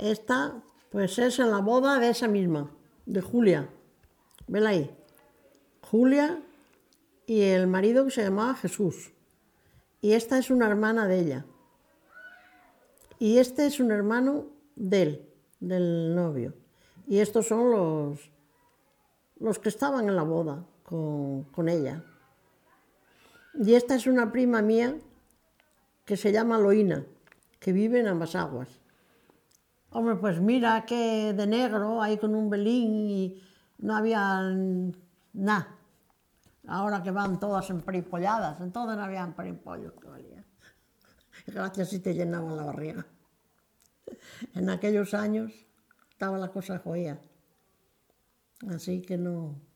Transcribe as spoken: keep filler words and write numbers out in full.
esta pues es en la boda de esa misma, de Julia. Vela ahí. Julia y el marido que se llamaba Jesús. Y esta es una hermana de ella. Y este es un hermano de él, del novio. Y estos son los, los que estaban en la boda con, con ella. Y esta es una prima mía que se llama Loína, que vive en Ambasaguas. Hombre, pues mira que de negro, ahí con un velín y no había nada. Ahora que van todas emperipolladas, entonces no había emperipollos que valía. Gracias si te llenaban la barriga. En aquellos años estaba la cosa joya. Así que no...